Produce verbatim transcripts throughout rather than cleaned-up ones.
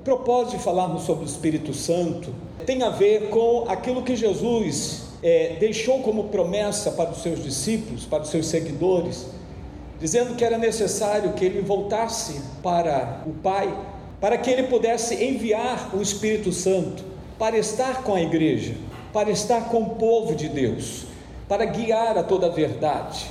propósito de falarmos sobre o Espírito Santo tem a ver com aquilo que Jesus é, deixou como promessa para os seus discípulos, para os seus seguidores, dizendo que era necessário que ele voltasse para o Pai, para que ele pudesse enviar o Espírito Santo para estar com a igreja, para estar com o povo de Deus, para guiar a toda a verdade,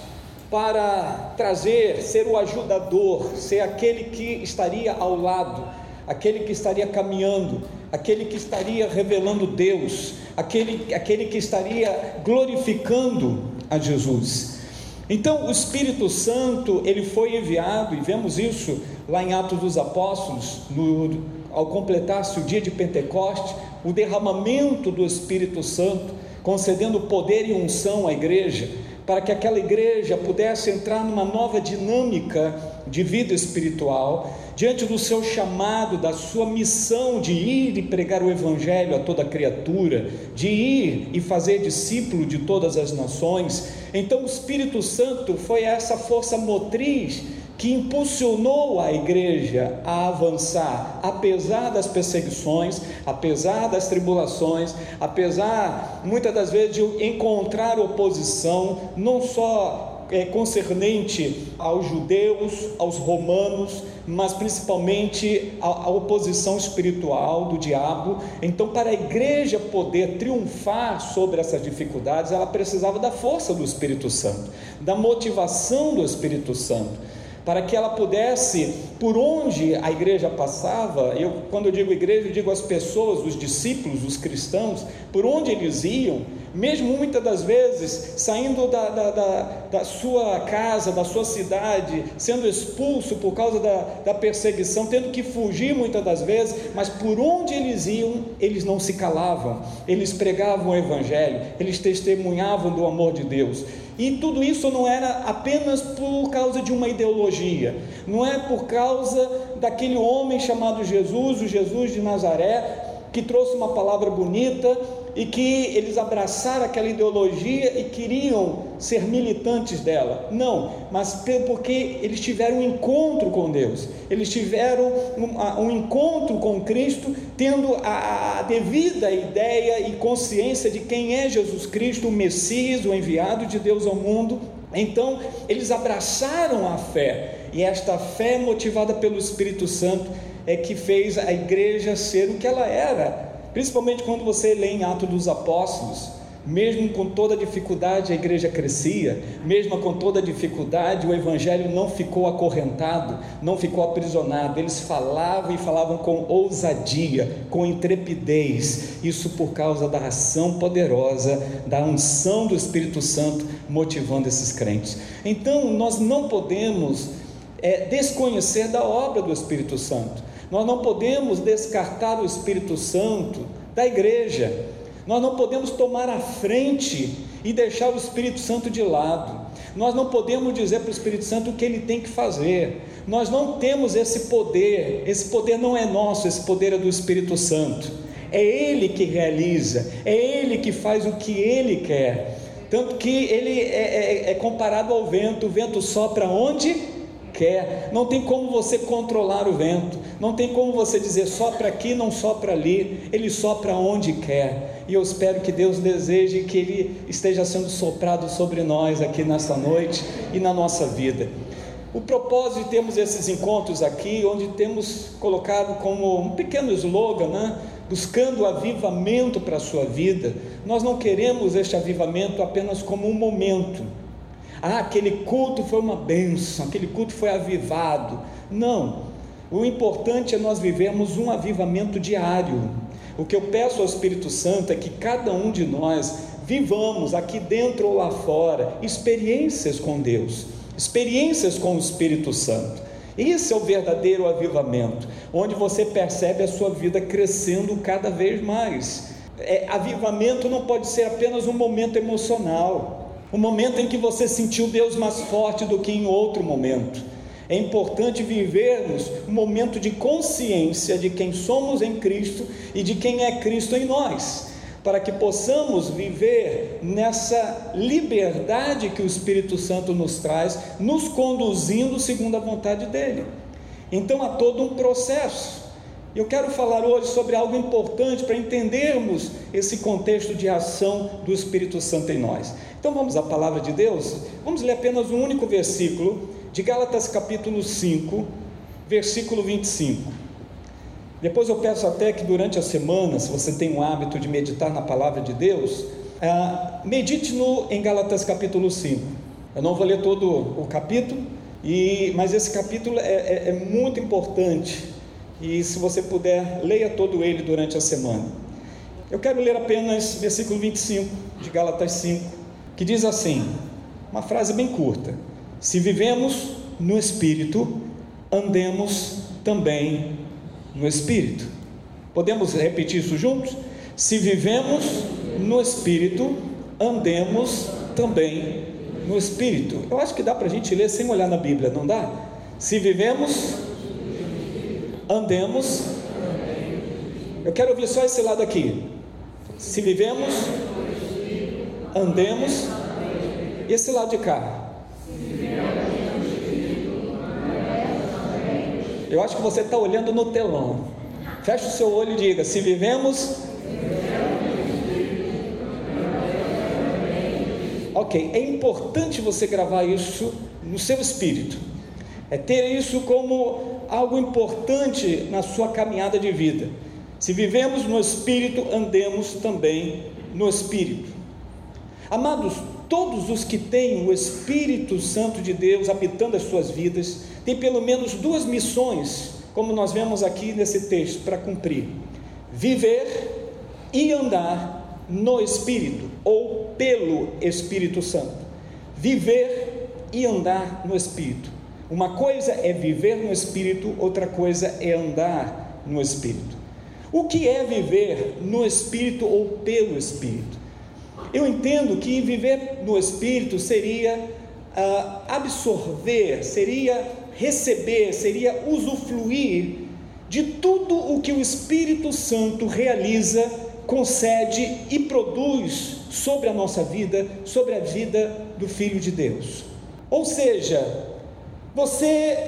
para trazer, ser o ajudador, ser aquele que estaria ao lado, aquele que estaria caminhando, aquele que estaria revelando Deus, aquele, aquele que estaria glorificando a Jesus. Então o Espírito Santo, ele foi enviado, e vemos isso lá em Atos dos Apóstolos, no, ao completar-se o dia de Pentecostes, o derramamento do Espírito Santo, concedendo poder e unção à igreja, para que aquela igreja pudesse entrar numa nova dinâmica de vida espiritual, diante do seu chamado, da sua missão de ir e pregar o Evangelho a toda criatura, de ir e fazer discípulo de todas as nações. Então o Espírito Santo foi essa força motriz que impulsionou a igreja a avançar, apesar das perseguições, apesar das tribulações, apesar muitas das vezes de encontrar oposição, não só é, concernente aos judeus, aos romanos, mas principalmente a, a oposição espiritual do diabo. Então, para a igreja poder triunfar sobre essas dificuldades, ela precisava da força do Espírito Santo, da motivação do Espírito Santo, para que ela pudesse, por onde a igreja passava, eu, quando eu digo igreja, eu digo as pessoas, os discípulos, os cristãos, por onde eles iam, mesmo muitas das vezes saindo da, da, da, da sua casa, da sua cidade, sendo expulso por causa da, da perseguição, tendo que fugir muitas das vezes, mas por onde eles iam, eles não se calavam, eles pregavam o Evangelho, eles testemunhavam do amor de Deus. E tudo isso não era apenas por causa de uma ideologia, não é por causa daquele homem chamado Jesus, o Jesus de Nazaré, que trouxe uma palavra bonita e que eles abraçaram aquela ideologia e queriam ser militantes dela. Não, mas porque eles tiveram um encontro com Deus, eles tiveram um, um encontro com Cristo, tendo a, a devida ideia e consciência de quem é Jesus Cristo, o Messias, o enviado de Deus ao mundo. Então eles abraçaram a fé, e esta fé motivada pelo Espírito Santo é que fez a igreja ser o que ela era. Principalmente quando você lê em Atos dos Apóstolos, mesmo com toda dificuldade a igreja crescia, mesmo com toda dificuldade o Evangelho não ficou acorrentado, não ficou aprisionado, eles falavam e falavam com ousadia, com intrepidez, isso por causa da ação poderosa, da unção do Espírito Santo motivando esses crentes. Então nós não podemos é, desconhecer da obra do Espírito Santo, nós não podemos descartar o Espírito Santo da igreja, nós não podemos tomar a frente e deixar o Espírito Santo de lado, nós não podemos dizer para o Espírito Santo o que ele tem que fazer, nós não temos esse poder, esse poder não é nosso, esse poder é do Espírito Santo, é ele que realiza, é ele que faz o que ele quer, tanto que ele é, é, é comparado ao vento, o vento sopra onde quer, não tem como você controlar o vento, não tem como você dizer sopra aqui, não sopra ali, ele sopra onde quer, e eu espero que Deus deseje que ele esteja sendo soprado sobre nós aqui nesta noite e na nossa vida. O propósito de termos esses encontros aqui, onde temos colocado como um pequeno slogan, né? Buscando avivamento para a sua vida. Nós não queremos este avivamento apenas como um momento. Ah, aquele culto foi uma bênção, aquele culto foi avivado. Não, o importante é nós vivermos um avivamento diário. O que eu peço ao Espírito Santo é que cada um de nós vivamos aqui dentro ou lá fora experiências com Deus, experiências com o Espírito Santo. Esse é o verdadeiro avivamento, onde você percebe a sua vida crescendo cada vez mais. É, avivamento não pode ser apenas um momento emocional, um momento em que você sentiu Deus mais forte do que em outro momento. É importante vivermos um momento de consciência de quem somos em Cristo e de quem é Cristo em nós, para que possamos viver nessa liberdade que o Espírito Santo nos traz, nos conduzindo segundo a vontade dele. Então há todo um processo. Eu quero falar hoje sobre algo importante para entendermos esse contexto de ação do Espírito Santo em nós. Então vamos à palavra de Deus? Vamos ler apenas um único versículo de Gálatas capítulo cinco, versículo vinte e cinco. Depois eu peço até que durante a semana, se você tem o hábito de meditar na palavra de Deus, ah, medite no, em Gálatas capítulo cinco. Eu não vou ler todo o capítulo, e, mas esse capítulo é, é, é muito importante. E se você puder, leia todo ele durante a semana. Eu quero ler apenas versículo vinte e cinco de Gálatas cinco, que diz assim, uma frase bem curta: se vivemos no Espírito, andemos também no Espírito. Podemos repetir isso juntos? Se vivemos no Espírito, andemos também no Espírito. Eu acho que dá para a gente ler sem olhar na Bíblia, não dá? Se vivemos, andemos. Eu quero ouvir só esse lado aqui. Se vivemos, andemos. E esse lado de cá. Eu acho que você está olhando no telão. Feche o seu olho e diga: se vivemos. Ok, é importante você gravar isso no seu espírito. É ter isso como algo importante na sua caminhada de vida. Se vivemos no Espírito, andemos também no Espírito. Amados, todos os que têm o Espírito Santo de Deus habitando as suas vidas, têm pelo menos duas missões, como nós vemos aqui nesse texto, para cumprir: viver e andar no Espírito, ou pelo Espírito Santo. Viver e andar no Espírito. Uma coisa é viver no Espírito, outra coisa é andar no Espírito. O que é viver no Espírito ou pelo Espírito? Eu entendo que viver no Espírito seria ah, absorver, seria receber, seria usufruir de tudo o que o Espírito Santo realiza, concede e produz sobre a nossa vida, sobre a vida do Filho de Deus. Ou seja, você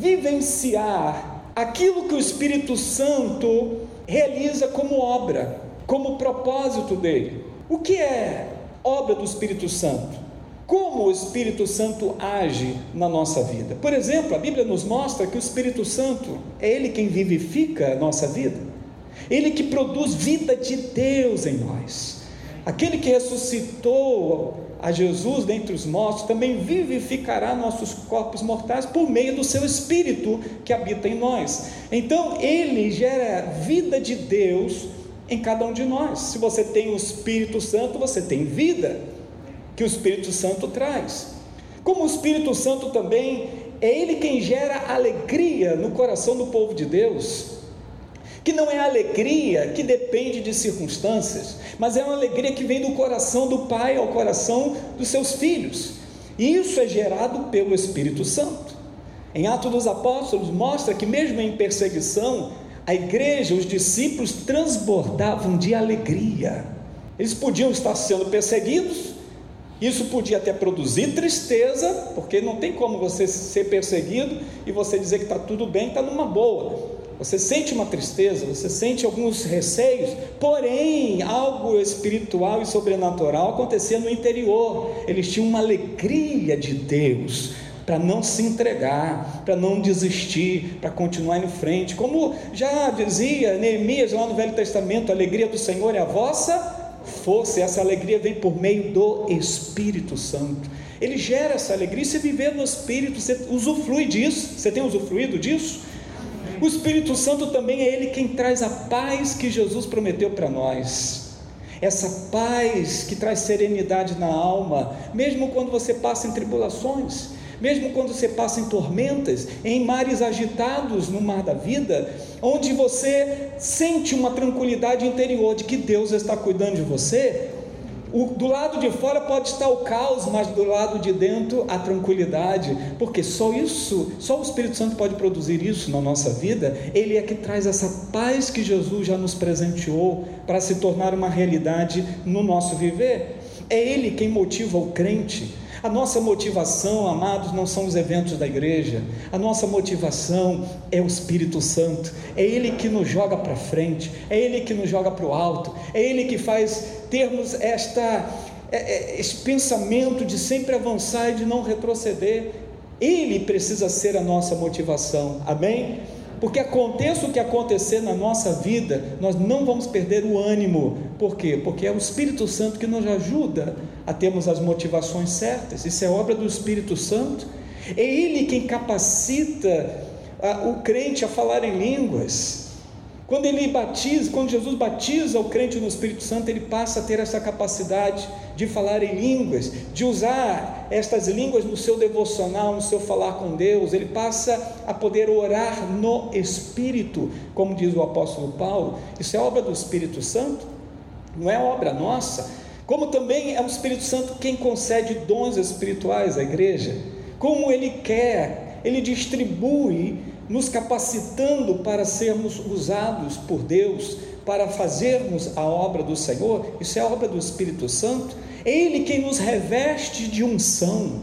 vivenciar aquilo que o Espírito Santo realiza como obra, como propósito dele. O que é obra do Espírito Santo? Como o Espírito Santo age na nossa vida? Por exemplo, a Bíblia nos mostra que o Espírito Santo é Ele quem vivifica a nossa vida, Ele que produz vida de Deus em nós. Aquele que ressuscitou a Jesus dentre os mortos também vivificará nossos corpos mortais por meio do seu Espírito que habita em nós. Então Ele gera vida de Deus em cada um de nós. Se você tem o Espírito Santo, você tem vida que o Espírito Santo traz. Como o Espírito Santo também é Ele quem gera alegria no coração do povo de Deus, que não é alegria que depende de circunstâncias, mas é uma alegria que vem do coração do Pai ao coração dos seus filhos, e isso é gerado pelo Espírito Santo. Em Atos dos Apóstolos mostra que mesmo em perseguição, a igreja, os discípulos transbordavam de alegria. Eles podiam estar sendo perseguidos, isso podia até produzir tristeza, porque não tem como você ser perseguido e você dizer que está tudo bem, está numa boa. Você sente uma tristeza, você sente alguns receios, porém algo espiritual e sobrenatural acontecia no interior. Eles tinham uma alegria de Deus para não se entregar, para não desistir, para continuar em frente. Como já dizia Neemias lá no Velho Testamento: a alegria do Senhor é a vossa força. E essa alegria vem por meio do Espírito Santo. Ele gera essa alegria. E se viver no Espírito, você usufrui disso. Você tem usufruído disso? O Espírito Santo também é Ele quem traz a paz que Jesus prometeu para nós, essa paz que traz serenidade na alma, mesmo quando você passa em tribulações, mesmo quando você passa em tormentas, em mares agitados no mar da vida, onde você sente uma tranquilidade interior de que Deus está cuidando de você. O, do lado de fora pode estar o caos, mas do lado de dentro a tranquilidade, porque só isso, só o Espírito Santo pode produzir isso na nossa vida. Ele é que traz essa paz que Jesus já nos presenteou para se tornar uma realidade no nosso viver. É Ele quem motiva o crente A nossa motivação, amados, não são os eventos da igreja, a nossa motivação é o Espírito Santo, é Ele que nos joga para frente, é Ele que nos joga para o alto, é Ele que faz termos esta, este pensamento de sempre avançar e de não retroceder. Ele precisa ser a nossa motivação, amém? Porque aconteça o que acontecer na nossa vida, nós não vamos perder o ânimo. Por quê? Porque é o Espírito Santo que nos ajuda a termos as motivações certas. Isso é obra do Espírito Santo. É Ele quem capacita a, o crente a falar em línguas. Quando ele batiza, quando Jesus batiza o crente no Espírito Santo, ele passa a ter essa capacidade de falar em línguas, de usar estas línguas no seu devocional, no seu falar com Deus. Ele passa a poder orar no Espírito, como diz o apóstolo Paulo. Isso é obra do Espírito Santo, não é obra nossa. Como também é o Espírito Santo quem concede dons espirituais à igreja, como Ele quer, Ele distribui, nos capacitando para sermos usados por Deus, para fazermos a obra do Senhor. Isso é a obra do Espírito Santo. É Ele quem nos reveste de unção,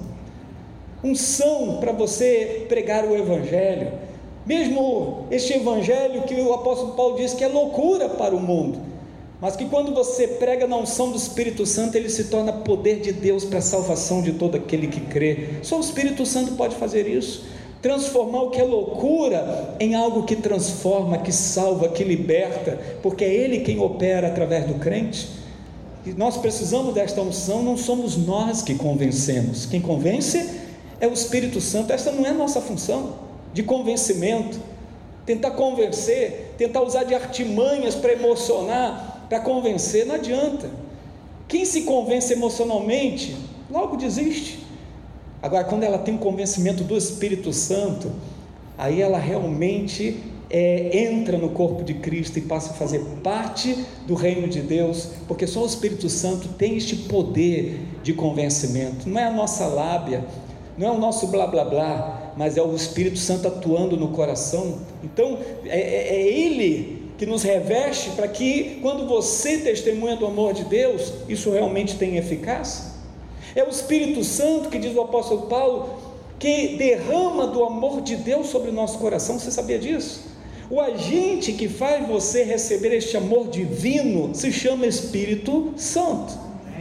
unção para você pregar o Evangelho, mesmo este Evangelho que o apóstolo Paulo diz que é loucura para o mundo, mas que quando você prega na unção do Espírito Santo, ele se torna poder de Deus para a salvação de todo aquele que crê. Só o Espírito Santo pode fazer isso, transformar o que é loucura em algo que transforma, que salva, que liberta, porque é Ele quem opera através do crente. E nós precisamos desta unção, não somos nós que convencemos, quem convence é o Espírito Santo. Esta não é a nossa função de convencimento, tentar convencer, tentar usar de artimanhas para emocionar, para convencer, não adianta. Quem se convence emocionalmente, logo desiste. Agora, quando ela tem um convencimento do Espírito Santo, aí ela realmente é, entra no corpo de Cristo e passa a fazer parte do reino de Deus, porque só o Espírito Santo tem este poder de convencimento. Não é a nossa lábia, não é o nosso blá blá blá, mas é o Espírito Santo atuando no coração. Então é, é, é Ele que nos reveste para que quando você testemunha do amor de Deus, isso realmente tenha eficácia. É o Espírito Santo, que diz o apóstolo Paulo, que derrama do amor de Deus sobre o nosso coração. Você sabia disso? O agente que faz você receber este amor divino se chama Espírito Santo.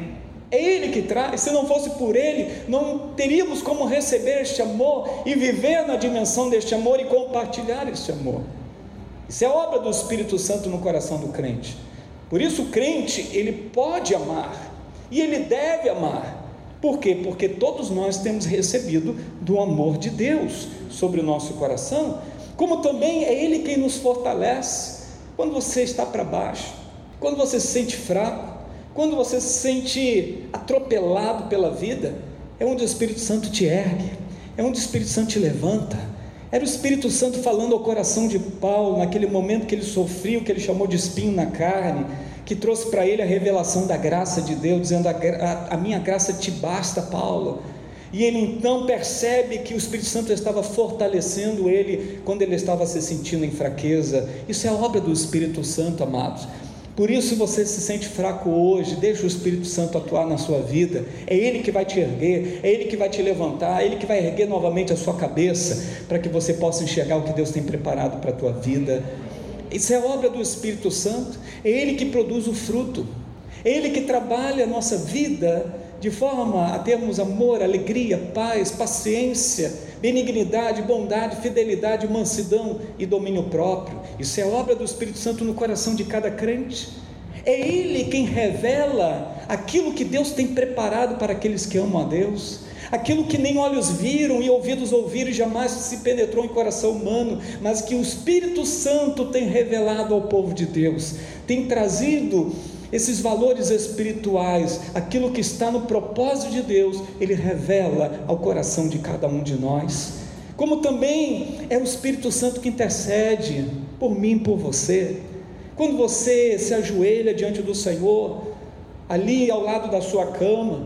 É Ele que traz. Se não fosse por Ele, não teríamos como receber este amor e viver na dimensão deste amor e compartilhar este amor. Isso é obra do Espírito Santo no coração do crente. Por isso o crente, ele pode amar e ele deve amar. Por quê? Porque todos nós temos recebido do amor de Deus sobre o nosso coração, como também é Ele quem nos fortalece. Quando você está para baixo, quando você se sente fraco, quando você se sente atropelado pela vida, é onde o Espírito Santo te ergue, é onde o Espírito Santo te levanta. Era o Espírito Santo falando ao coração de Paulo, naquele momento que ele sofria, o que ele chamou de espinho na carne, que trouxe para ele a revelação da graça de Deus, dizendo: a, a, a minha graça te basta, Paulo. E ele então percebe que o Espírito Santo estava fortalecendo ele, quando ele estava se sentindo em fraqueza. Isso é a obra do Espírito Santo, amados. Por isso, você se sente fraco hoje, deixa o Espírito Santo atuar na sua vida. É Ele que vai te erguer, é Ele que vai te levantar, é Ele que vai erguer novamente a sua cabeça, para que você possa enxergar o que Deus tem preparado para a tua vida. Isso é obra do Espírito Santo. É Ele que produz o fruto, é Ele que trabalha a nossa vida de forma a termos amor, alegria, paz, paciência, benignidade, bondade, fidelidade, mansidão e domínio próprio. Isso é obra do Espírito Santo no coração de cada crente. É Ele quem revela aquilo que Deus tem preparado para aqueles que amam a Deus, aquilo que nem olhos viram e ouvidos ouviram e jamais se penetrou em coração humano, mas que o Espírito Santo tem revelado ao povo de Deus, tem trazido esses valores espirituais, aquilo que está no propósito de Deus, Ele revela ao coração de cada um de nós. Como também é o Espírito Santo que intercede por mim, por você. Quando você se ajoelha diante do Senhor, ali ao lado da sua cama,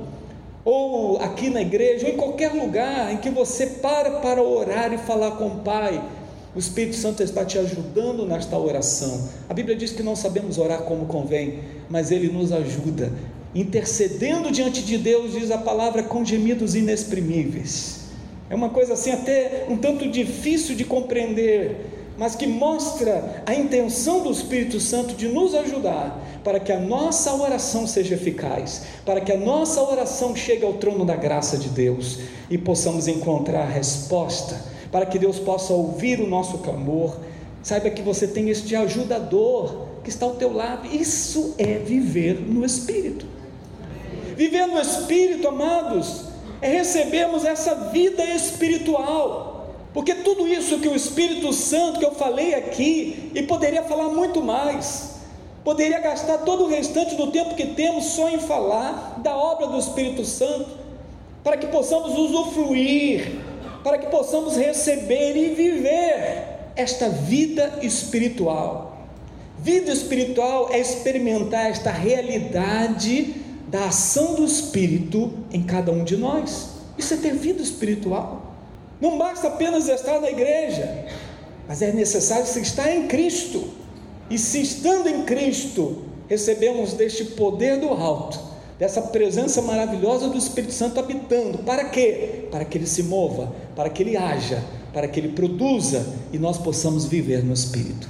ou aqui na igreja, ou em qualquer lugar em que você para para orar e falar com o Pai, o Espírito Santo está te ajudando nesta oração. A Bíblia diz que não sabemos orar como convém, mas Ele nos ajuda. intercedendo diante de Deus, diz a palavra, com gemidos inexprimíveis. É uma coisa assim até um tanto difícil de compreender, mas que mostra a intenção do Espírito Santo de nos ajudar para que a nossa oração seja eficaz, para que a nossa oração chegue ao trono da graça de Deus e possamos encontrar a resposta, para que Deus possa ouvir o nosso clamor. Saiba que você tem este ajudador que está ao teu lado. Isso é viver no Espírito. Viver no Espírito, amados, é recebermos essa vida espiritual. Porque tudo isso que o Espírito Santo, que eu falei aqui, e poderia falar muito mais, poderia gastar todo o restante do tempo que temos só em falar da obra do Espírito Santo, para que possamos usufruir, para que possamos receber e viver esta vida espiritual. Vida espiritual é experimentar esta realidade da ação do Espírito em cada um de nós. Isso é ter vida espiritual. Não basta apenas estar na igreja, mas é necessário se estar em Cristo, e se estando em Cristo, recebemos deste poder do alto, dessa presença maravilhosa do Espírito Santo habitando. Para quê? Para que Ele se mova, para que Ele haja, para que Ele produza, e nós possamos viver no Espírito.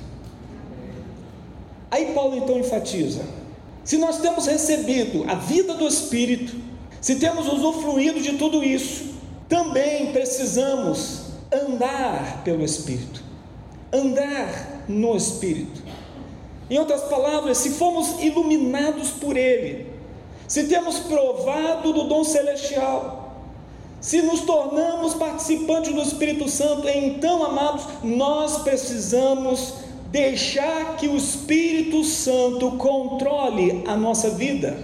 Aí Paulo então enfatiza: se nós temos recebido a vida do Espírito, se temos usufruído de tudo isso, também precisamos andar pelo Espírito, andar no Espírito. Em outras palavras, se fomos iluminados por Ele, se temos provado do dom celestial, se nos tornamos participantes do Espírito Santo, então, amados, nós precisamos deixar que o Espírito Santo controle a nossa vida.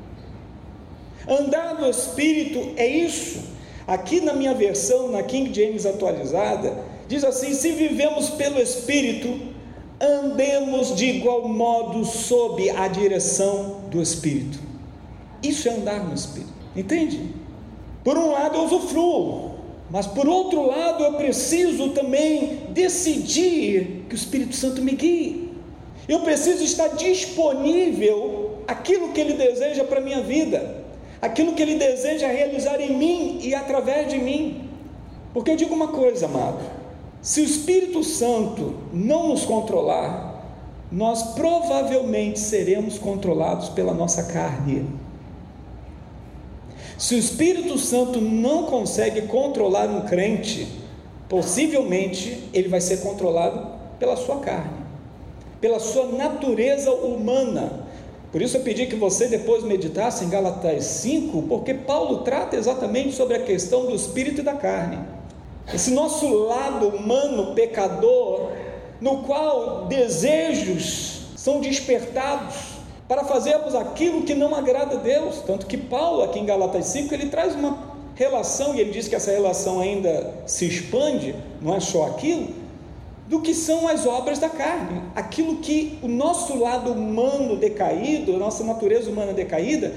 Andar no Espírito é isso. Aqui na minha versão, na King James atualizada, diz assim: se vivemos pelo Espírito, andemos de igual modo sob a direção do Espírito. Isso é andar no Espírito, entende? Por um lado eu usufruo, mas por outro lado eu preciso também decidir que o Espírito Santo me guie. Eu preciso estar disponível àquilo que Ele deseja para a minha vida, aquilo que Ele deseja realizar em mim e através de mim. Porque eu digo uma coisa, amado: se o Espírito Santo não nos controlar, nós provavelmente seremos controlados pela nossa carne. Se o Espírito Santo não consegue controlar um crente, possivelmente ele vai ser controlado pela sua carne, pela sua natureza humana. Por isso eu pedi que você depois meditasse em Gálatas cinco, porque Paulo trata exatamente sobre a questão do espírito e da carne, esse nosso lado humano pecador, no qual desejos são despertados para fazermos aquilo que não agrada a Deus. Tanto que Paulo aqui em Gálatas cinco, ele traz uma relação, e ele diz que essa relação ainda se expande, não é só aquilo, do que são as obras da carne, aquilo que o nosso lado humano decaído, a nossa natureza humana decaída,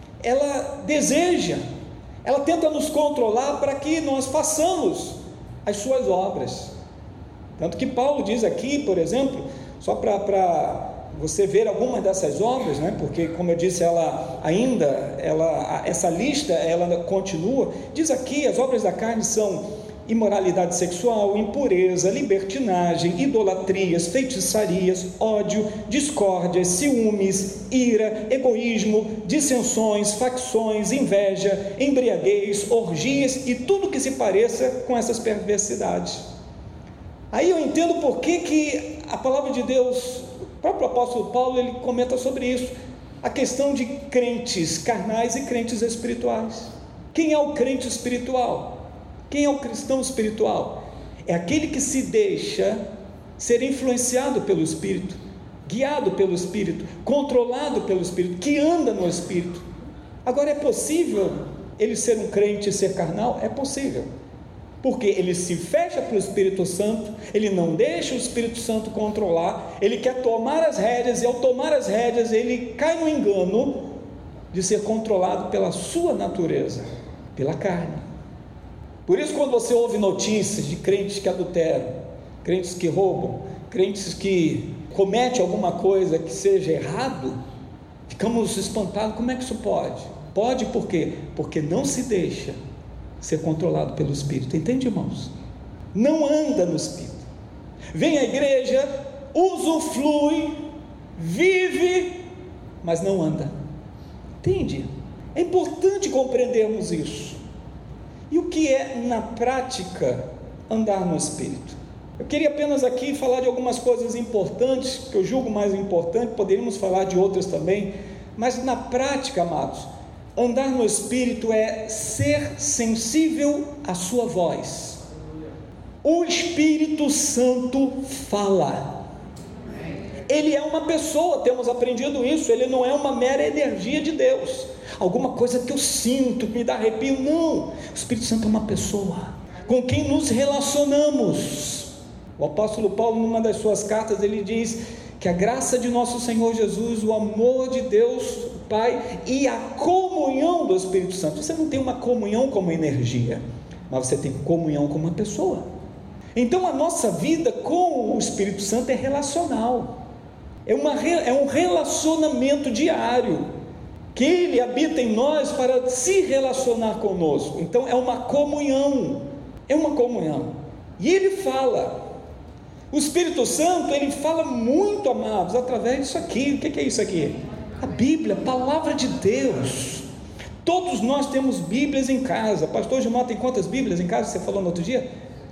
ela deseja, ela tenta nos controlar para que nós façamos as suas obras. Tanto que Paulo diz aqui, por exemplo, só para você ver algumas dessas obras, né? Porque, como eu disse, ela ainda, ela, essa lista, ela continua. Diz aqui: as obras da carne são imoralidade sexual, impureza, libertinagem, idolatrias, feitiçarias, ódio, discórdias, ciúmes, ira, egoísmo, dissensões, facções, inveja, embriaguez, orgias e tudo que se pareça com essas perversidades. Aí eu entendo por que que a palavra de Deus, o próprio apóstolo Paulo, ele comenta sobre isso, a questão de crentes carnais e crentes espirituais. Quem é o crente espiritual? Quem é o cristão espiritual? É aquele que se deixa ser influenciado pelo Espírito, guiado pelo Espírito, controlado pelo Espírito, que anda no Espírito. Agora, é possível ele ser um crente e ser carnal? É possível, porque ele se fecha para o Espírito Santo, ele não deixa o Espírito Santo controlar, ele quer tomar as rédeas, e ao tomar as rédeas ele cai no engano de ser controlado pela sua natureza, pela carne. Por isso, quando você ouve notícias de crentes que adulteram, crentes que roubam, crentes que cometem alguma coisa que seja errado, ficamos espantados, como é que isso pode? Pode por quê? Porque não se deixa ser controlado pelo Espírito, entende, irmãos? Não anda no Espírito, vem à igreja, usufrui, vive, mas não anda, entende? É importante compreendermos isso. E o que é na prática andar no Espírito? Eu queria apenas aqui falar de algumas coisas importantes, que eu julgo mais importante, poderíamos falar de outras também, mas na prática, amados, andar no Espírito é ser sensível à sua voz. O Espírito Santo fala. Ele é uma pessoa, temos aprendido isso, ele não é uma mera energia de Deus, alguma coisa que eu sinto, que me dá arrepio, não, o Espírito Santo é uma pessoa, com quem nos relacionamos. O apóstolo Paulo, numa das suas cartas, ele diz que a graça de nosso Senhor Jesus, o amor de Deus Pai e a comunhão do Espírito Santo, você não tem uma comunhão como energia, mas você tem comunhão com uma pessoa. Então a nossa vida com o Espírito Santo é relacional, é, uma, é um relacionamento diário, que Ele habita em nós para se relacionar conosco. Então é uma comunhão, é uma comunhão, e Ele fala. O Espírito Santo, Ele fala muito, amados, através disso aqui. O que é isso aqui? A Bíblia, a palavra de Deus. Todos nós temos Bíblias em casa. Pastor Gilmar tem quantas Bíblias em casa? Você falou no outro dia?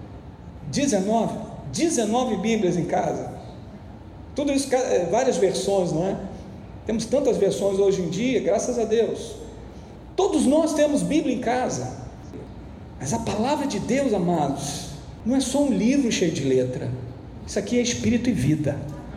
dezenove, dezenove Bíblias em casa, tudo isso, várias versões, não é? Temos tantas versões hoje em dia, graças a Deus. Todos nós temos Bíblia em casa, mas a palavra de Deus, amados, não é só um livro cheio de letra, isso aqui é Espírito e vida.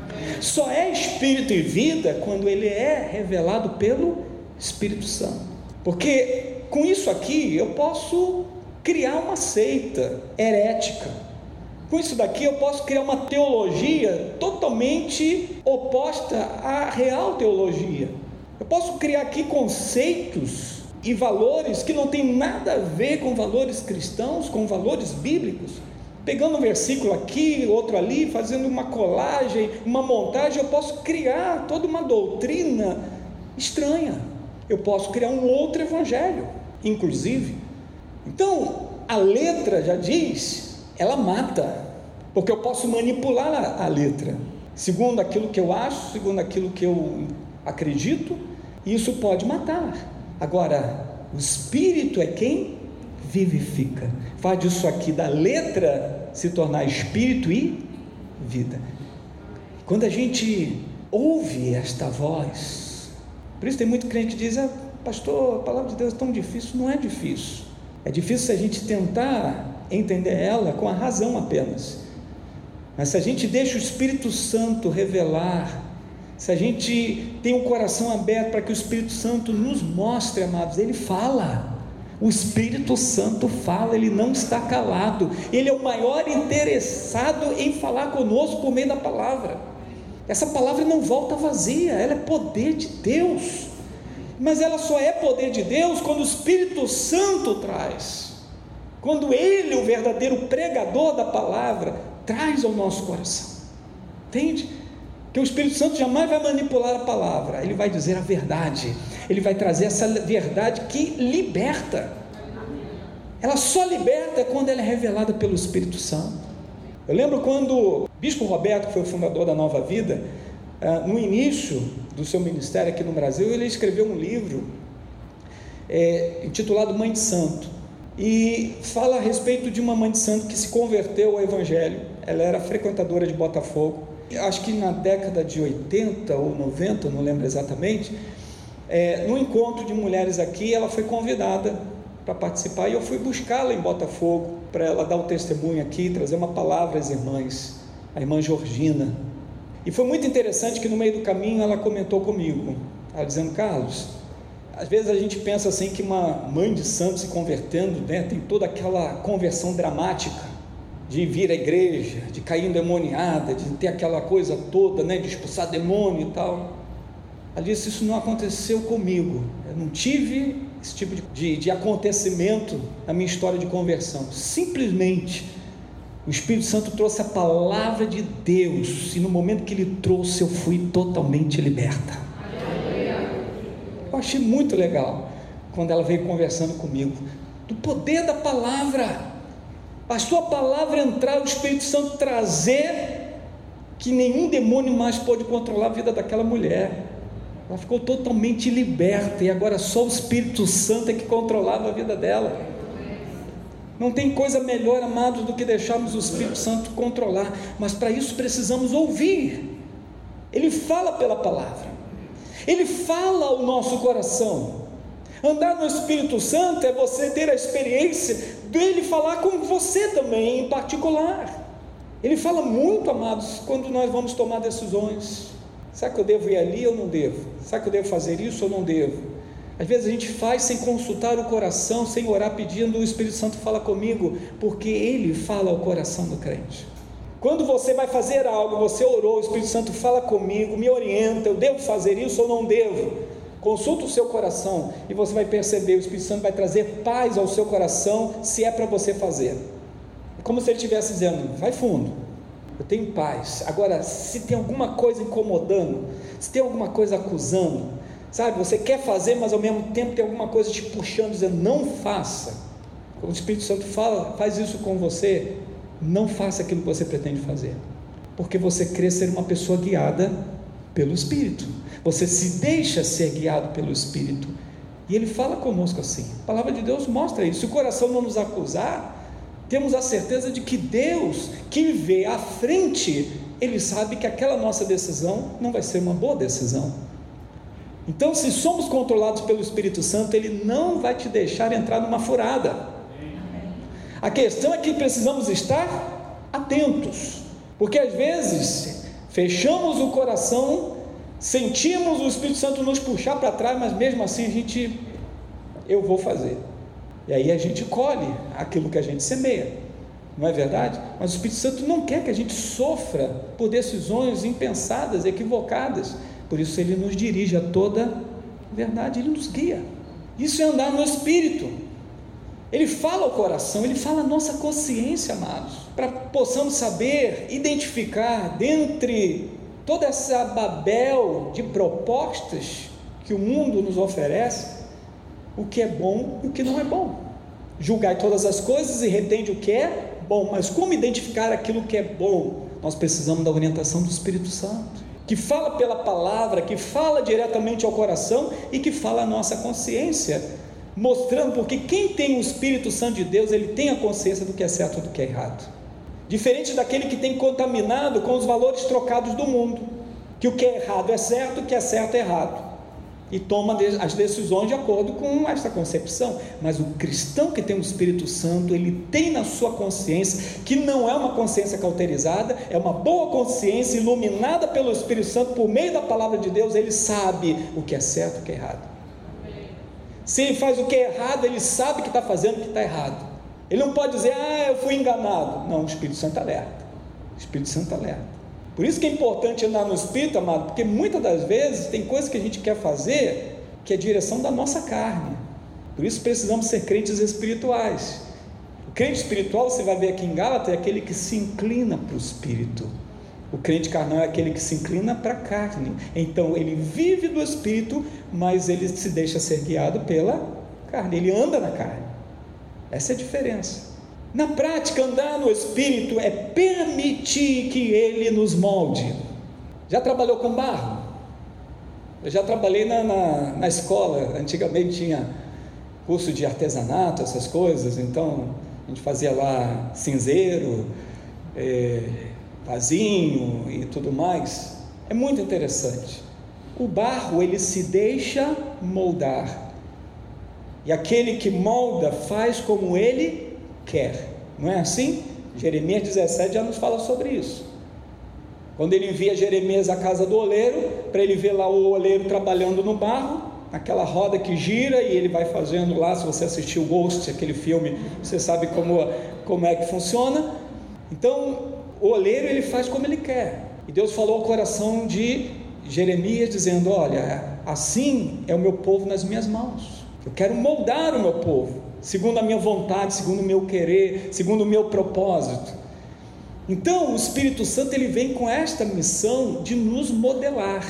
Só é Espírito e vida quando ele é revelado pelo Espírito Santo, porque com isso aqui eu posso criar uma seita herética. Com isso daqui eu posso criar uma teologia totalmente oposta à real teologia. Eu posso criar aqui conceitos e valores que não tem nada a ver com valores cristãos, com valores bíblicos, pegando um versículo aqui, outro ali, fazendo uma colagem, uma montagem. Eu posso criar toda uma doutrina estranha, eu posso criar um outro evangelho, inclusive. Então a letra já diz, ela mata, porque eu posso manipular a, a letra, segundo aquilo que eu acho, segundo aquilo que eu acredito, e isso pode matar. Agora, o Espírito é quem vivifica, faz disso aqui, da letra, se tornar Espírito e vida. Quando a gente ouve esta voz, por isso tem muito crente que diz, ah, pastor, a palavra de Deus é tão difícil. Não é difícil, é difícil se a gente tentar entender ela com a razão apenas, mas se a gente deixa o Espírito Santo revelar, se a gente tem o coração aberto para que o Espírito Santo nos mostre, amados, ele fala. O Espírito Santo fala, ele não está calado, ele é o maior interessado em falar conosco por meio da palavra. Essa palavra não volta vazia, ela é poder de Deus, mas ela só é poder de Deus quando o Espírito Santo traz, quando ele, o verdadeiro pregador da palavra, traz ao nosso coração, entende? Que o Espírito Santo jamais vai manipular a palavra, ele vai dizer a verdade, ele vai trazer essa verdade que liberta. Ela só liberta quando ela é revelada pelo Espírito Santo. Eu lembro quando o Bispo Roberto, que foi o fundador da Nova Vida, no início do seu ministério aqui no Brasil, ele escreveu um livro é, intitulado Mãe de Santo, e fala a respeito de uma mãe de santo que se converteu ao Evangelho. Ela era frequentadora de Botafogo, acho que na década de oitenta ou noventa, não lembro exatamente, é, no encontro de mulheres aqui, ela foi convidada para participar, e eu fui buscá-la em Botafogo, para ela dar o testemunho aqui, trazer uma palavra às irmãs, a irmã Georgina. E foi muito interessante que no meio do caminho ela comentou comigo, ela dizendo, Carlos, às vezes a gente pensa assim que uma mãe de santo se convertendo, né, tem toda aquela conversão dramática, de vir à igreja, de cair endemoniada, de ter aquela coisa toda, né, de expulsar demônio e tal. Ela disse, isso não aconteceu comigo, eu não tive esse tipo de, de, de acontecimento na minha história de conversão. Simplesmente o Espírito Santo trouxe a palavra de Deus, e no momento que ele trouxe, eu fui totalmente liberta. achei muito legal quando ela veio conversando comigo, do poder da palavra. Bastou a palavra entrar, o Espírito Santo trazer, que nenhum demônio mais pôde controlar a vida daquela mulher. Ela ficou totalmente liberta, e agora só o Espírito Santo é que controlava a vida dela. Não tem coisa melhor, amados, do que deixarmos o Espírito Santo controlar, mas para isso precisamos ouvir. Ele fala pela palavra, ele fala ao nosso coração. Andar no Espírito Santo é você ter a experiência dele falar com você também, em particular. Ele fala muito, amados, quando nós vamos tomar decisões. Será que eu devo ir ali ou não devo? Será que eu devo fazer isso ou não devo? Às vezes a gente faz sem consultar o coração, sem orar pedindo: o Espírito Santo fala comigo, porque ele fala ao coração do crente. Quando você vai fazer algo, você orou, o Espírito Santo fala comigo, me orienta, eu devo fazer isso ou não devo? Consulta o seu coração e você vai perceber, o Espírito Santo vai trazer paz ao seu coração, se é para você fazer. É como se ele estivesse dizendo: vai fundo, eu tenho paz. Agora, se tem alguma coisa incomodando, se tem alguma coisa acusando, sabe, você quer fazer, mas ao mesmo tempo tem alguma coisa te puxando, dizendo: não faça. Quando o Espírito Santo fala, faz isso com você, não faça aquilo que você pretende fazer, porque você crê ser uma pessoa guiada pelo Espírito, você se deixa ser guiado pelo Espírito, e ele fala conosco assim. A palavra de Deus mostra isso. Se o coração não nos acusar, temos a certeza de que Deus, que vê à frente, ele sabe que aquela nossa decisão não vai ser uma boa decisão. Então, se somos controlados pelo Espírito Santo, ele não vai te deixar entrar numa furada. A questão é que precisamos estar atentos, porque às vezes fechamos o coração, sentimos o Espírito Santo nos puxar para trás, mas mesmo assim a gente, eu vou fazer, e aí a gente colhe aquilo que a gente semeia, não é verdade? Mas o Espírito Santo não quer que a gente sofra por decisões impensadas, equivocadas, por isso ele nos dirige a toda verdade, ele nos guia. Isso é andar no Espírito. Ele fala ao coração, ele fala à nossa consciência, amados, para que possamos saber, identificar, dentre toda essa babel de propostas que o mundo nos oferece, o que é bom e o que não é bom. Julgai todas as coisas e retende o que é bom, mas como identificar aquilo que é bom? Nós precisamos da orientação do Espírito Santo, que fala pela palavra, que fala diretamente ao coração e que fala à nossa consciência, mostrando, porque quem tem o Espírito Santo de Deus, ele tem a consciência do que é certo e do que é errado, diferente daquele que tem contaminado com os valores trocados do mundo, que o que é errado é certo, o que é certo é errado, e toma as decisões de acordo com essa concepção. Mas o cristão que tem o Espírito Santo, ele tem na sua consciência, que não é uma consciência cauterizada, é uma boa consciência iluminada pelo Espírito Santo, por meio da palavra de Deus. Ele sabe o que é certo e o que é errado. Se ele faz o que é errado, ele sabe que está fazendo o que está errado. Ele não pode dizer: ah, eu fui enganado. Não, o Espírito Santo alerta. O Espírito Santo alerta. Por isso que é importante andar no Espírito, amado, porque muitas das vezes tem coisas que a gente quer fazer que é direção da nossa carne. Por isso precisamos ser crentes espirituais. O crente espiritual, você vai ver aqui em Gálatas, é aquele que se inclina para o Espírito. O crente carnal é aquele que se inclina para a carne. Então ele vive do Espírito, mas ele se deixa ser guiado pela carne, ele anda na carne. Essa é a diferença. Na prática, andar no Espírito é permitir que ele nos molde. Já trabalhou com barro? Eu já trabalhei na, na, na escola. Antigamente tinha curso de artesanato, essas coisas. Então a gente fazia lá cinzeiro, é, vasinho e tudo mais. É muito interessante. O barro, ele se deixa moldar, e aquele que molda faz como ele quer, não é assim? Jeremias dezessete já nos fala sobre isso, quando ele envia Jeremias à casa do oleiro, para ele ver lá o oleiro trabalhando no barro, aquela roda que gira, e ele vai fazendo lá. Se você assistiu Ghost, aquele filme, você sabe como, como é que funciona. Então o oleiro, ele faz como ele quer, e Deus falou ao coração de Jeremias dizendo: olha, assim é o meu povo nas minhas mãos, eu quero moldar o meu povo, segundo a minha vontade, segundo o meu querer, segundo o meu propósito. Então o Espírito Santo, ele vem com esta missão de nos modelar,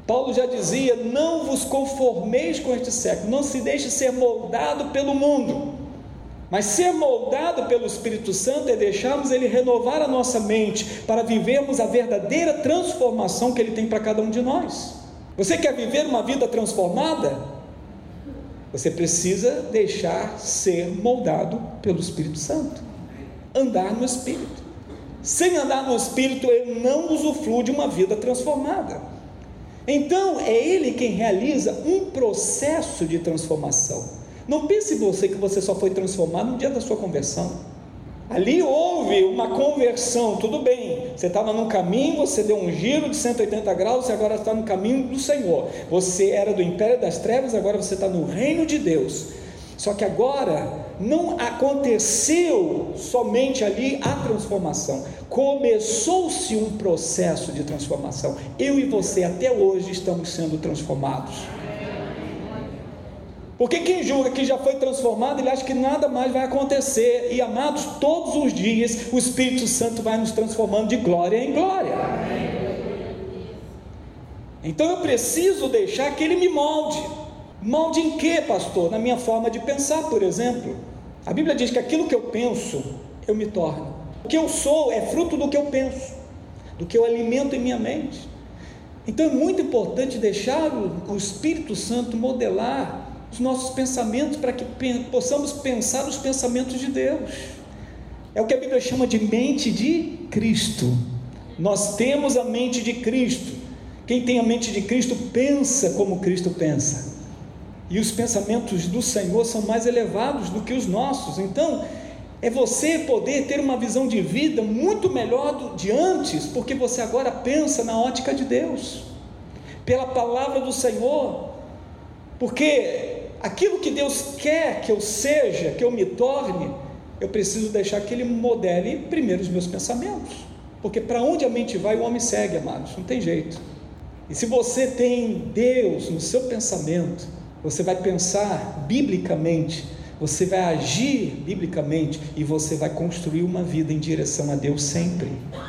Paulo já dizia: não vos conformeis com este século, não se deixe ser moldado pelo mundo, mas ser moldado pelo Espírito Santo é deixarmos Ele renovar a nossa mente, para vivermos a verdadeira transformação que Ele tem para cada um de nós. Você quer viver uma vida transformada? Você precisa deixar ser moldado pelo Espírito Santo, andar no Espírito. Sem andar no Espírito, eu não usufruo de uma vida transformada. Então, é Ele quem realiza um processo de transformação. Não pense você que você só foi transformado no dia da sua conversão. Ali houve uma conversão, tudo bem, você estava num caminho, você deu um giro de cento e oitenta graus, e agora está no caminho do Senhor. Você era do império das trevas, agora você está no reino de Deus. Só que agora não aconteceu somente ali a transformação, começou-se um processo de transformação. Eu e você até hoje estamos sendo transformados. Porque quem julga que já foi transformado, ele acha que nada mais vai acontecer. E amados, todos os dias o Espírito Santo vai nos transformando de glória em glória. Então eu preciso deixar que Ele me molde. Molde em quê, pastor? Na minha forma de pensar, por exemplo. A Bíblia diz que aquilo que eu penso, eu me torno. O que eu sou é fruto do que eu penso, do que eu alimento em minha mente. Então é muito importante deixar o, o Espírito Santo modelar os nossos pensamentos, para que possamos pensar os pensamentos de Deus. É o que a Bíblia chama de mente de Cristo. Nós temos a mente de Cristo. Quem tem a mente de Cristo pensa como Cristo pensa, e os pensamentos do Senhor são mais elevados do que os nossos. Então é você poder ter uma visão de vida muito melhor do, de antes, porque você agora pensa na ótica de Deus, pela palavra do Senhor. Porque aquilo que Deus quer que eu seja, que eu me torne, eu preciso deixar que Ele modele primeiro os meus pensamentos, porque para onde a mente vai, o homem segue, amados, não tem jeito. E se você tem Deus no seu pensamento, você vai pensar biblicamente, você vai agir biblicamente, e você vai construir uma vida em direção a Deus sempre.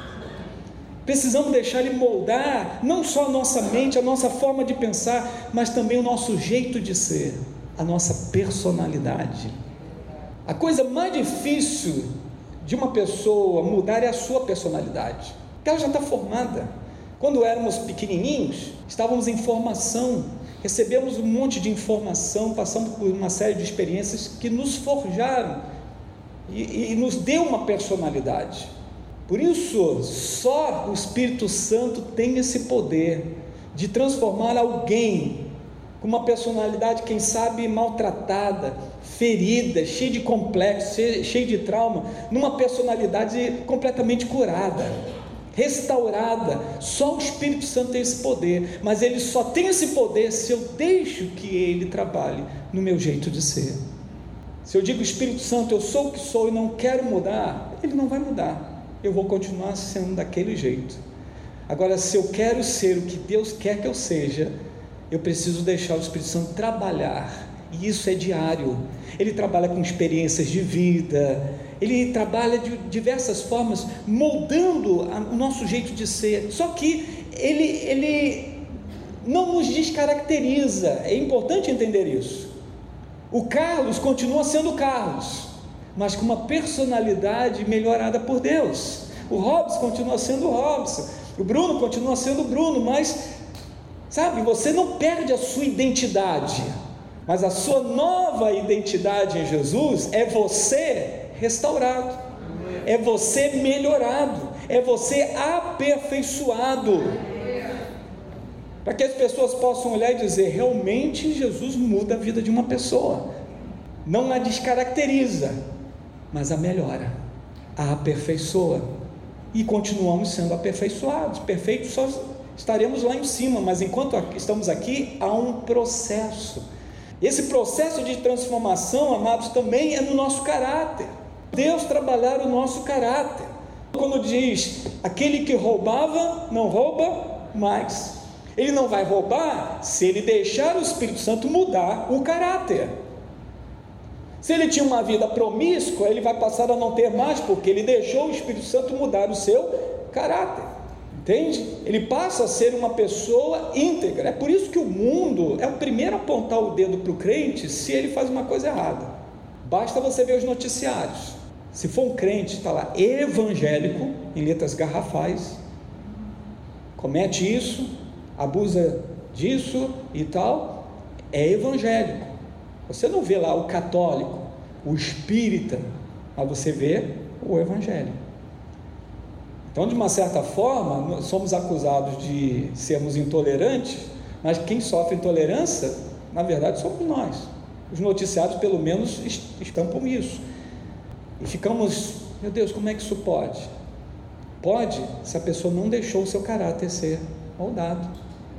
Precisamos deixar Ele moldar não só a nossa mente, a nossa forma de pensar, mas também o nosso jeito de ser, a nossa personalidade. A coisa mais difícil de uma pessoa mudar é a sua personalidade, porque ela já está formada. Quando éramos pequenininhos, estávamos em formação, recebemos um monte de informação, passamos por uma série de experiências que nos forjaram e, e nos deu uma personalidade. Por isso, só o Espírito Santo tem esse poder de transformar alguém com uma personalidade, quem sabe, maltratada, ferida, cheia de complexo, cheia de trauma, numa personalidade completamente curada, restaurada. Só o Espírito Santo tem esse poder, mas ele só tem esse poder se eu deixo que ele trabalhe no meu jeito de ser. Se eu digo: Espírito Santo, eu sou o que sou e não quero mudar, ele não vai mudar, eu vou continuar sendo daquele jeito. Agora, se eu quero ser o que Deus quer que eu seja, eu preciso deixar o Espírito Santo trabalhar, e isso é diário. Ele trabalha com experiências de vida, ele trabalha de diversas formas, moldando o nosso jeito de ser. Só que ele, ele não nos descaracteriza. É importante entender isso. O Carlos continua sendo Carlos, mas com uma personalidade melhorada por Deus. O Robson continua sendo o Robson, o Bruno continua sendo o Bruno, mas sabe, você não perde a sua identidade, mas a sua nova identidade em Jesus é você restaurado, é você melhorado, é você aperfeiçoado, para que as pessoas possam olhar e dizer: realmente Jesus muda a vida de uma pessoa, não a descaracteriza, mas a melhora, a aperfeiçoa, e continuamos sendo aperfeiçoados. Perfeitos só estaremos lá em cima, mas enquanto estamos aqui, há um processo. Esse processo de transformação, amados, também é no nosso caráter. Deus trabalhar o nosso caráter. Quando diz: aquele que roubava, não rouba mais. Ele não vai roubar se ele deixar o Espírito Santo mudar o caráter. Se ele tinha uma vida promíscua, ele vai passar a não ter mais, porque ele deixou o Espírito Santo mudar o seu caráter. entende? Ele passa a ser uma pessoa íntegra. É por isso que o mundo é o primeiro a apontar o dedo para o crente se ele faz uma coisa errada. Basta você ver os noticiários. Se for um crente, está lá, evangélico, em letras garrafais, comete isso, abusa disso e tal, é evangélico. Você não vê lá o católico, o espírita, mas você vê o evangélico. Então, de uma certa forma, somos acusados de sermos intolerantes, mas quem sofre intolerância, na verdade, somos nós. Os noticiários, pelo menos, estampam isso. E ficamos, meu Deus, como é que isso pode? Pode, se a pessoa não deixou o seu caráter ser moldado.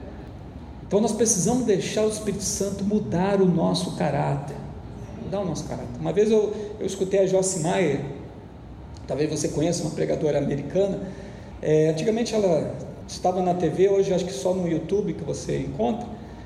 Então, nós precisamos deixar o Espírito Santo mudar o nosso caráter. Mudar o nosso caráter. Uma vez eu, eu escutei a Joyce Meyer, talvez você conheça, uma pregadora americana. É, antigamente ela estava na T V, hoje acho que só no YouTube que você encontra,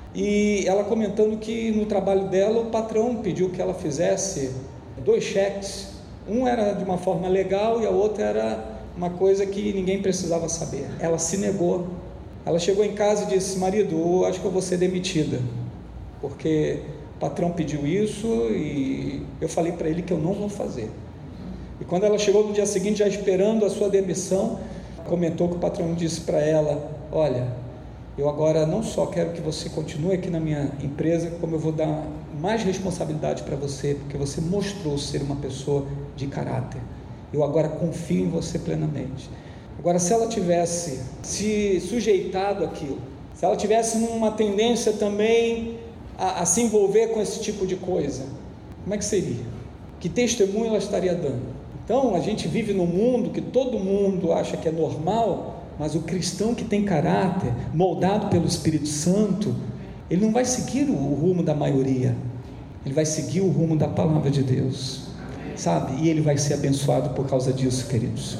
e ela comentando que no trabalho dela o patrão pediu que ela fizesse dois cheques, um era de uma forma legal e a outra era uma coisa que ninguém precisava saber. Ela se negou. Ela chegou em casa e disse: marido, eu acho que eu vou ser demitida, porque o patrão pediu isso e eu falei para ele que eu não vou fazer. E quando ela chegou no dia seguinte, já esperando a sua demissão, comentou que o patrão disse para ela: olha, eu agora não só quero que você continue aqui na minha empresa, como eu vou dar mais responsabilidade para você, porque você mostrou ser uma pessoa de caráter. Eu agora confio em você plenamente. Agora, se ela tivesse se sujeitado àquilo, se ela tivesse uma tendência também a, a se envolver com esse tipo de coisa, como é que seria? Que testemunho ela estaria dando? Então, a gente vive num mundo que todo mundo acha que é normal, mas o cristão que tem caráter, moldado pelo Espírito Santo, ele não vai seguir o rumo da maioria, ele vai seguir o rumo da palavra de Deus, sabe? E ele vai ser abençoado por causa disso, queridos.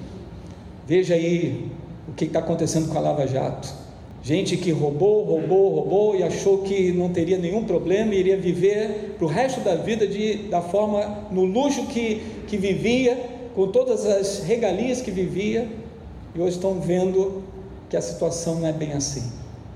Veja aí o que está acontecendo com a Lava Jato. Gente que roubou, roubou, roubou e achou que não teria nenhum problema e iria viver para o resto da vida de, da forma, no luxo que, que vivia, com todas as regalias que vivia, e hoje estão vendo que a situação não é bem assim.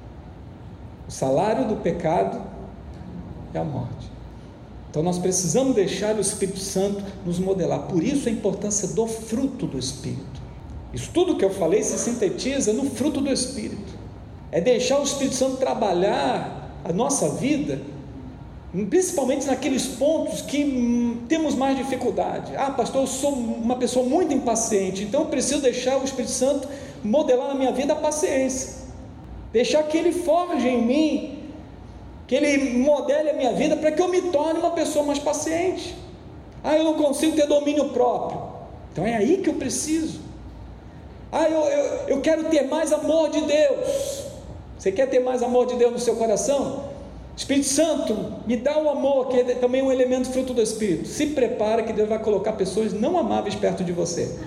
O salário do pecado é a morte. Então nós precisamos deixar o Espírito Santo nos modelar. Por isso a importância do fruto do Espírito. Isso tudo que eu falei se sintetiza no fruto do Espírito. É deixar o Espírito Santo trabalhar a nossa vida, principalmente naqueles pontos que hum, temos mais dificuldade. Ah, pastor, eu sou uma pessoa muito impaciente, então eu preciso deixar o Espírito Santo modelar na minha vida a paciência, deixar que Ele forje em mim, que Ele modele a minha vida para que eu me torne uma pessoa mais paciente. Ah, eu não consigo ter domínio próprio, então é aí que eu preciso. Ah, eu, eu, eu quero ter mais amor de Deus. Você quer ter mais amor de Deus no seu coração? Espírito Santo, me dá o amor, que é também um elemento fruto do Espírito. Se prepara que Deus vai colocar pessoas não amáveis perto de você.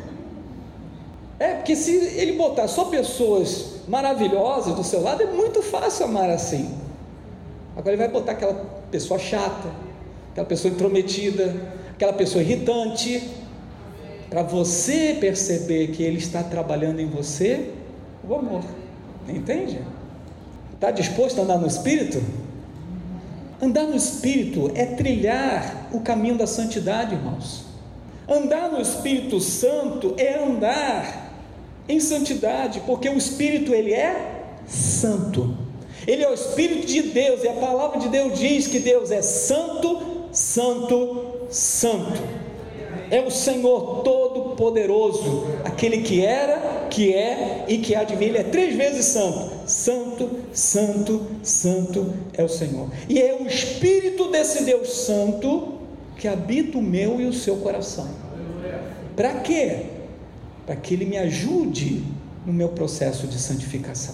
É, porque se Ele botar só pessoas maravilhosas do seu lado, é muito fácil amar assim. Agora Ele vai botar aquela pessoa chata, aquela pessoa intrometida, aquela pessoa irritante, para você perceber que Ele está trabalhando em você o amor. Entende? Está disposto a andar no Espírito? Andar no Espírito é trilhar o caminho da santidade, irmãos. Andar no Espírito Santo é andar em santidade, porque o Espírito, ele é santo. Ele é o Espírito de Deus, e a palavra de Deus diz que Deus é santo, santo, santo. É o Senhor Todo-Poderoso, aquele que era, que é e que há de vir. Ele é três vezes santo. Santo, santo, santo é o Senhor. E é o Espírito desse Deus Santo que habita o meu e o seu coração. Para quê? Para que Ele me ajude no meu processo de santificação.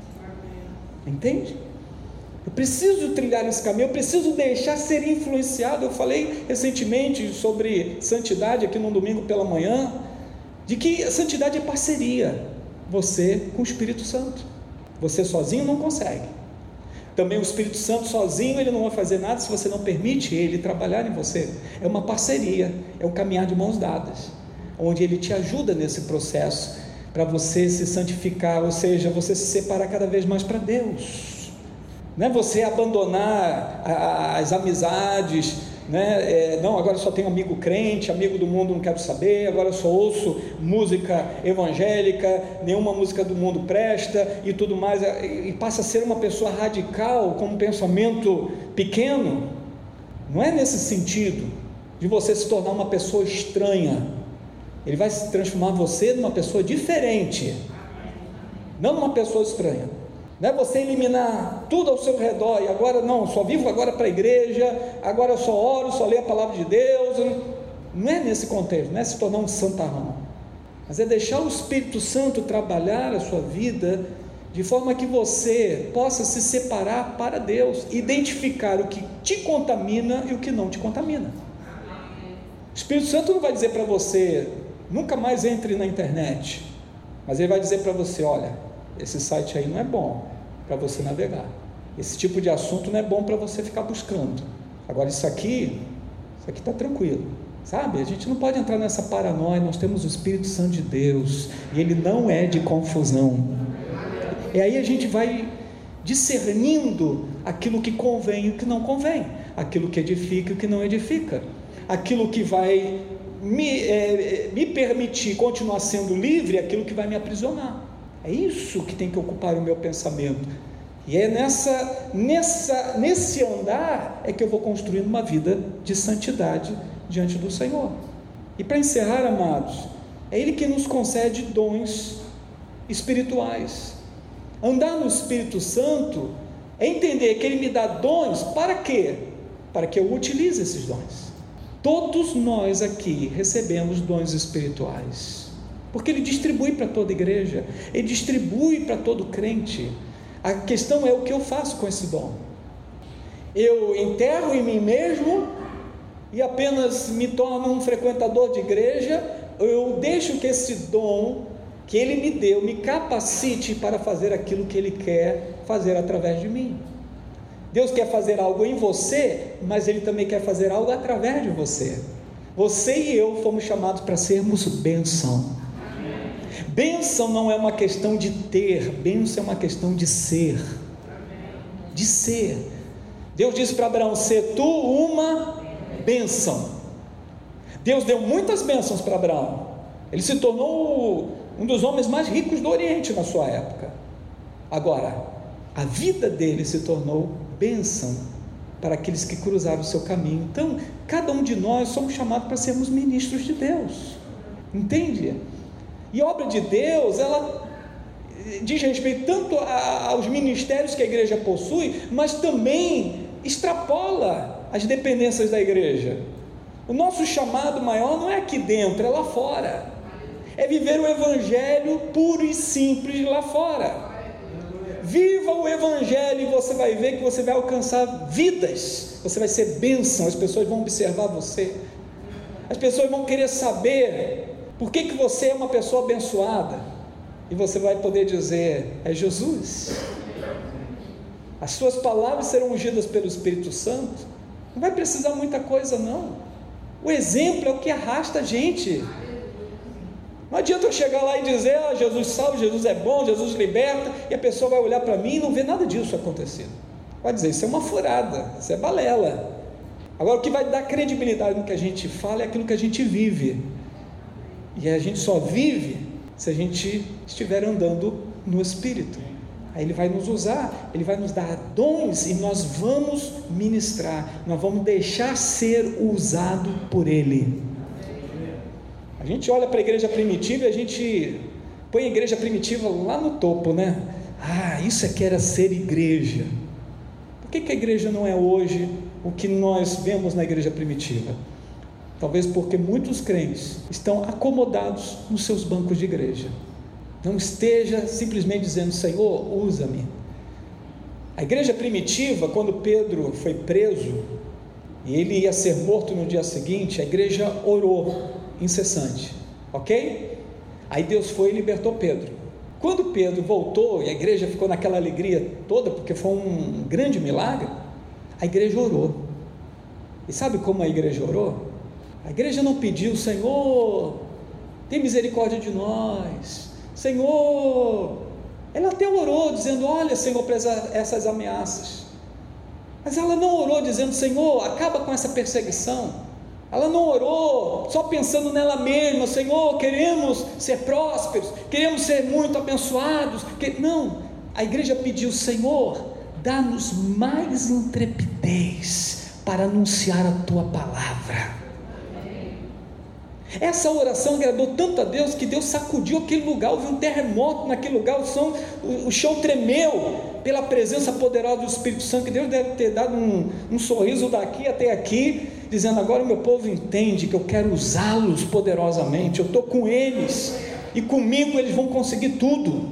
Entende? Eu preciso trilhar esse caminho, eu preciso deixar ser influenciado. Eu falei recentemente sobre santidade aqui no domingo pela manhã, de que a santidade é parceria, você com o Espírito Santo. Você sozinho não consegue. Também o Espírito Santo sozinho, ele não vai fazer nada se você não permite ele trabalhar em você. É uma parceria, é um caminhar de mãos dadas, onde ele te ajuda nesse processo, para você se santificar, ou seja, você se separar cada vez mais para Deus. Não é você abandonar as amizades, né? É, não, agora eu só tenho amigo crente, amigo do mundo não quero saber, agora eu só ouço música evangélica, nenhuma música do mundo presta e tudo mais, e passa a ser uma pessoa radical, com um pensamento pequeno. Não é nesse sentido de você se tornar uma pessoa estranha. Ele vai se transformar você numa pessoa diferente, não numa pessoa estranha. Não é você eliminar tudo ao seu redor e agora não, só vivo agora para a igreja, agora eu só oro, só leio a palavra de Deus. Não é nesse contexto, não é se tornar um santarrão, mas é deixar o Espírito Santo trabalhar a sua vida de forma que você possa se separar para Deus, identificar o que te contamina e o que não te contamina. O Espírito Santo não vai dizer para você, nunca mais entre na internet, mas ele vai dizer para você, olha, esse site aí não é bom para você navegar, esse tipo de assunto não é bom para você ficar buscando, agora isso aqui, isso aqui está tranquilo, sabe? A gente não pode entrar nessa paranoia, nós temos o Espírito Santo de Deus, e ele não é de confusão, e aí a gente vai discernindo aquilo que convém e o que não convém, aquilo que edifica e o que não edifica, aquilo que vai me, é, me permitir continuar sendo livre, aquilo que vai me aprisionar. É isso que tem que ocupar o meu pensamento, e é nessa, nessa, nesse andar é que eu vou construindo uma vida de santidade diante do Senhor. E para encerrar, amados, é Ele que nos concede dons espirituais. Andar no Espírito Santo é entender que Ele me dá dons para quê? Para que eu utilize esses dons. Todos nós aqui recebemos dons espirituais, porque Ele distribui para toda igreja, Ele distribui para todo crente. A questão é o que eu faço com esse dom. Eu enterro em mim mesmo e apenas me torno um frequentador de igreja, ou eu deixo que esse dom que Ele me deu me capacite para fazer aquilo que Ele quer fazer através de mim. Deus quer fazer algo em você, mas Ele também quer fazer algo através de você. Você e eu fomos chamados para sermos bênção. Bênção não é uma questão de ter, bênção é uma questão de ser. De ser. Deus disse para Abraão: ser tu uma bênção. Deus deu muitas bênçãos para Abraão. Ele se tornou um dos homens mais ricos do Oriente na sua época. Agora, a vida dele se tornou bênção para aqueles que cruzaram o seu caminho. Então, cada um de nós somos chamados para sermos ministros de Deus, entende? E a obra de Deus, ela diz respeito tanto a, aos ministérios que a igreja possui, mas também extrapola as dependências da igreja. O nosso chamado maior não é aqui dentro, é lá fora, é viver o evangelho puro e simples lá fora. Viva o evangelho e você vai ver que você vai alcançar vidas, você vai ser bênção, as pessoas vão observar você, as pessoas vão querer saber por que, que você é uma pessoa abençoada, e você vai poder dizer: é Jesus. As suas palavras serão ungidas pelo Espírito Santo, não vai precisar muita coisa não, o exemplo é o que arrasta a gente. Não adianta eu chegar lá e dizer: ah, Jesus salva, Jesus é bom, Jesus liberta, e a pessoa vai olhar para mim e não ver nada disso acontecendo. Vai dizer: isso é uma furada, isso é balela. Agora, o que vai dar credibilidade no que a gente fala é aquilo que a gente vive, e a gente só vive se a gente estiver andando no Espírito. Aí Ele vai nos usar, Ele vai nos dar dons, e nós vamos ministrar, nós vamos deixar ser usado por Ele. A gente olha para a igreja primitiva e a gente põe a igreja primitiva lá no topo, né? Ah, isso é que era ser igreja. Por que, que a igreja não é hoje o que nós vemos na igreja primitiva? Talvez porque muitos crentes estão acomodados nos seus bancos de igreja. Não esteja simplesmente dizendo: Senhor, usa-me. A igreja primitiva, quando Pedro foi preso e ele ia ser morto no dia seguinte, a igreja orou incessante, ok? Aí Deus foi e libertou Pedro. Quando Pedro voltou e a igreja ficou naquela alegria toda, porque foi um grande milagre, a igreja orou. E sabe como a igreja orou? A igreja não pediu: Senhor, tem misericórdia de nós, Senhor, ela até orou dizendo, olha Senhor, para essas ameaças, mas ela não orou dizendo, Senhor, acaba com essa perseguição. Ela não orou só pensando nela mesma, Senhor, queremos ser prósperos, queremos ser muito abençoados. Não, a igreja pediu, Senhor, dá-nos mais intrepidez para anunciar a tua palavra. Essa oração agradou tanto a Deus que Deus sacudiu aquele lugar, houve um terremoto naquele lugar, o chão, o, o chão tremeu pela presença poderosa do Espírito Santo, que Deus deve ter dado um, um sorriso daqui até aqui, dizendo, agora o meu povo entende que eu quero usá-los poderosamente, eu estou com eles, e comigo eles vão conseguir tudo.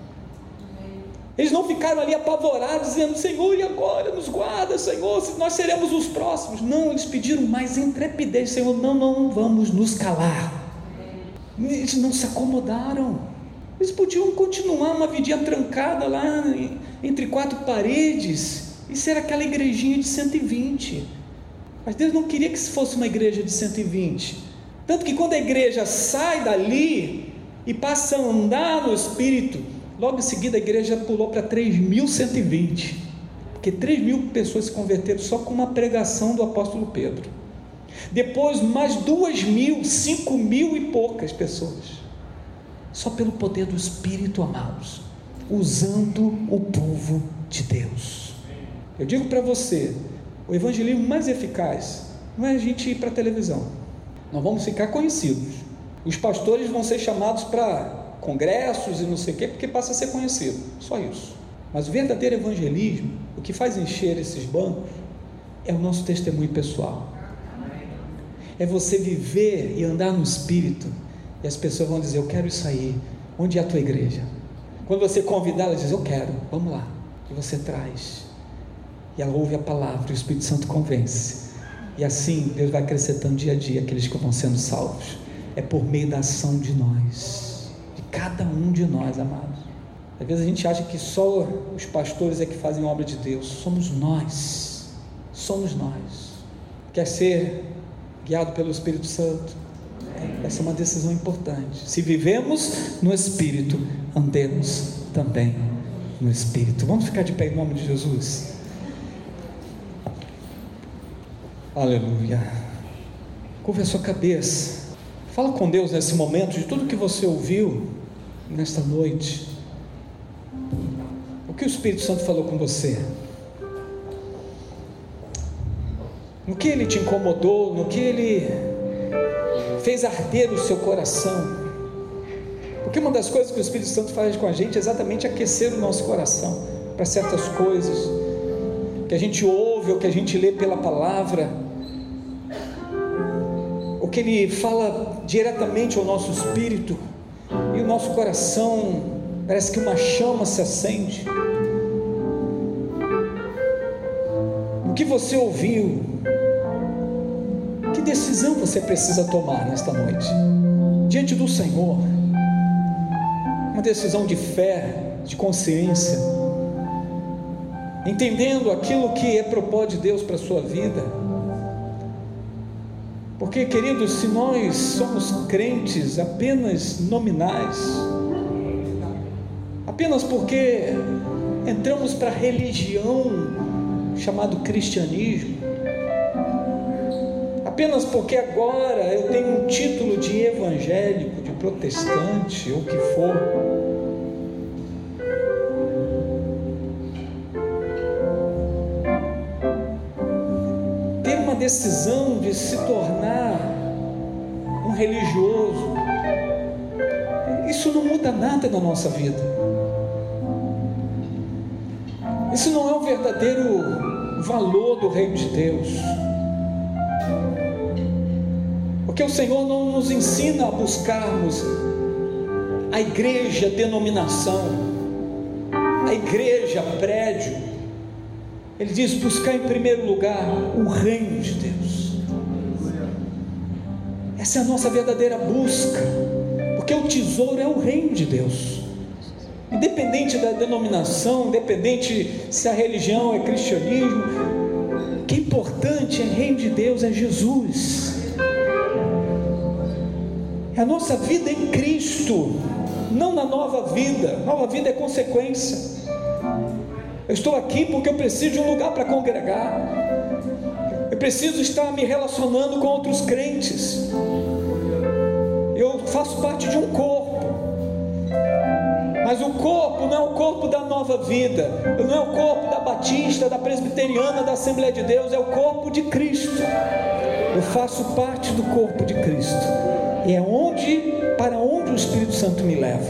Eles não ficaram ali apavorados, dizendo, Senhor, e agora? Nos guarda, Senhor, nós seremos os próximos. Não, eles pediram mais intrepidez, Senhor, não, não vamos nos calar. Eles não se acomodaram. Eles podiam continuar uma vidinha trancada lá entre quatro paredes e ser aquela igrejinha de cento e vinte. Mas Deus não queria que fosse uma igreja de cento e vinte. Tanto que quando a igreja sai dali e passa a andar no Espírito, logo em seguida a igreja pulou para três mil cento e vinte, porque três mil pessoas se converteram só com uma pregação do apóstolo Pedro. Depois mais duas mil, cinco mil e poucas pessoas, só pelo poder do Espírito, amados, usando o povo de Deus. Eu digo para você, o evangelismo mais eficaz não é a gente ir para a televisão, nós vamos ficar conhecidos, os pastores vão ser chamados para congressos e não sei o que, porque passa a ser conhecido, só isso. Mas o verdadeiro evangelismo, o que faz encher esses bancos, é o nosso testemunho pessoal, é você viver e andar no Espírito, e as pessoas vão dizer, eu quero isso aí, onde é a tua igreja? Quando você convidar, ela diz, eu quero, vamos lá, e você traz, e ela ouve a palavra, e o Espírito Santo convence, e assim Deus vai acrescentando dia a dia aqueles que vão sendo salvos. É por meio da ação de nós, cada um de nós, amados. Às vezes a gente acha que só os pastores é que fazem obra de Deus. Somos nós, somos nós. Quer ser guiado pelo Espírito Santo? Essa é uma decisão importante. Se vivemos no Espírito, andemos também no Espírito. Vamos ficar de pé em nome de Jesus? Aleluia. Curva a sua cabeça, fala com Deus nesse momento de tudo que você ouviu nesta noite. O que o Espírito Santo falou com você? No que ele te incomodou? No que ele fez arder o seu coração? Porque uma das coisas que o Espírito Santo faz com a gente é exatamente aquecer o nosso coração para certas coisas que a gente ouve ou que a gente lê pela palavra, ou que ele fala diretamente ao nosso espírito, e o nosso coração parece que uma chama se acende. O que você ouviu? Que decisão você precisa tomar nesta noite diante do Senhor? Uma decisão de fé, de consciência, entendendo aquilo que é propósito de Deus para a sua vida. Porque, queridos, se nós somos crentes apenas nominais, apenas porque entramos para a religião chamado cristianismo, apenas porque agora eu tenho um título de evangélico, de protestante, ou o que for, ter uma decisão de se tornar um religioso, isso não muda nada na nossa vida. Isso não é o verdadeiro valor do reino de Deus, porque o Senhor não nos ensina a buscarmos a igreja denominação, a igreja prédio. Ele diz: buscar em primeiro lugar o reino de Deus. Essa é a nossa verdadeira busca, porque o tesouro é o reino de Deus. Independente da denominação, independente se a religião é cristianismo, o que é importante é o reino de Deus, é Jesus, é a nossa vida em Cristo. não na nova vida. Nova vida é consequência. Eu estou aqui porque eu preciso de um lugar para congregar. Eu preciso estar me relacionando com outros crentes. Eu faço parte de um corpo. Mas o corpo não é o corpo da nova vida, não é o corpo da batista, da presbiteriana, da Assembleia de Deus, é o corpo de Cristo. Eu faço parte do corpo de Cristo. E é onde, para onde o Espírito Santo me leva.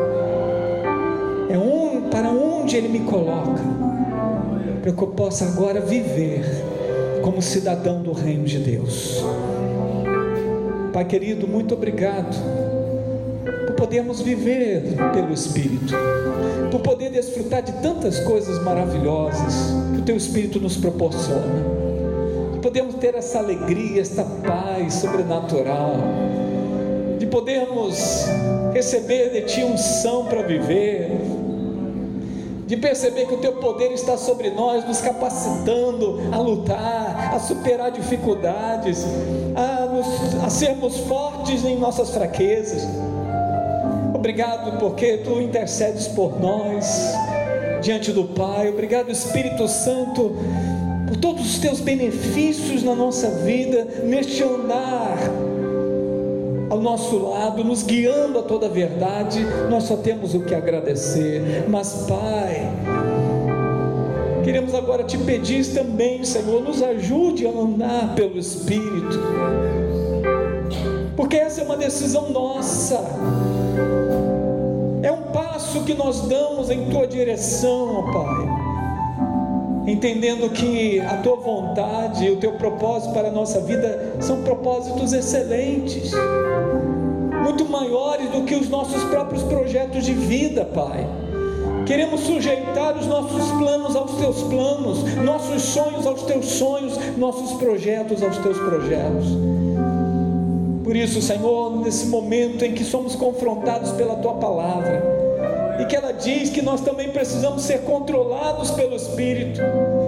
É onde, para onde Ele me coloca, para que eu possa agora viver como cidadão do reino de Deus. Pai querido, muito obrigado por podermos viver pelo Espírito, por poder desfrutar de tantas coisas maravilhosas que o Teu Espírito nos proporciona, de podermos ter essa alegria, esta paz sobrenatural, de podermos receber de Ti unção para viver, de perceber que o Teu poder está sobre nós, nos capacitando a lutar, a superar dificuldades, a, nos, a sermos fortes em nossas fraquezas. Obrigado porque Tu intercedes por nós diante do Pai. Obrigado, Espírito Santo, por todos os Teus benefícios na nossa vida, neste andar ao nosso lado, nos guiando a toda a verdade. Nós só temos o que agradecer. Mas Pai, queremos agora Te pedir também, Senhor, nos ajude a andar pelo Espírito, porque essa é uma decisão nossa, é um passo que nós damos em Tua direção, ó Pai, entendendo que a Tua vontade e o Teu propósito para a nossa vida são propósitos excelentes, muito maiores do que os nossos próprios projetos de vida, Pai. Queremos sujeitar os nossos planos aos Teus planos, nossos sonhos aos Teus sonhos, nossos projetos aos Teus projetos. Por isso, Senhor, nesse momento em que somos confrontados pela Tua palavra, e que ela diz que nós também precisamos ser controlados pelo Espírito,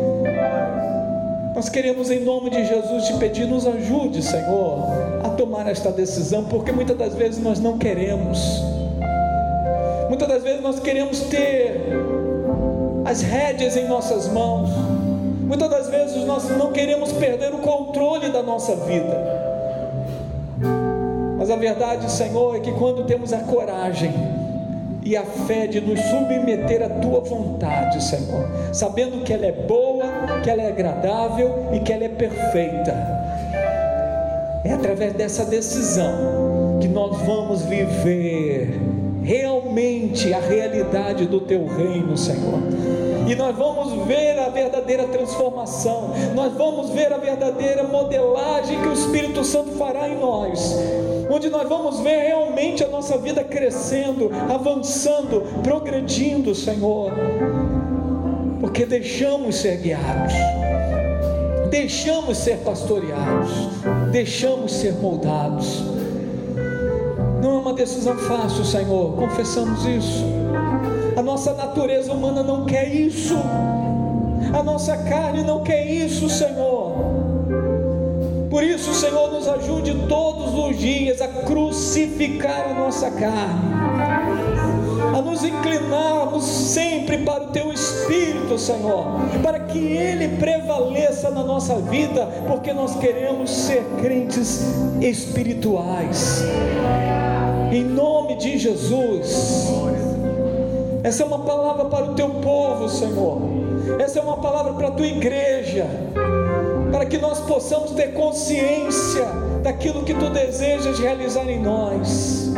nós queremos, em nome de Jesus, Te pedir, nos ajude, Senhor, a tomar esta decisão, porque muitas das vezes nós não queremos, muitas das vezes nós queremos ter as rédeas em nossas mãos, muitas das vezes nós não queremos perder o controle da nossa vida. Mas a verdade, Senhor, é que quando temos a coragem e a fé de nos submeter à Tua vontade, Senhor, sabendo que ela é boa, que ela é agradável e que ela é perfeita, é através dessa decisão que nós vamos viver realmente a realidade do Teu reino, Senhor. E nós vamos ver a verdadeira transformação, nós vamos ver a verdadeira modelagem que o Espírito Santo fará em nós, onde nós vamos ver realmente a nossa vida crescendo, avançando, progredindo, Senhor, porque deixamos ser guiados, deixamos ser pastoreados, deixamos ser moldados. Não é uma decisão fácil, Senhor, confessamos isso. A nossa natureza humana não quer isso, a nossa carne não quer isso, Senhor. Por isso, Senhor, nos ajude todos os dias a crucificar a nossa carne, a nos inclinarmos sempre para o Teu Espírito, Senhor, para que Ele prevaleça na nossa vida, porque nós queremos ser crentes espirituais, em nome de Jesus. Essa é uma palavra para o Teu povo, Senhor, essa é uma palavra para a Tua igreja, para que nós possamos ter consciência daquilo que Tu desejas realizar em nós.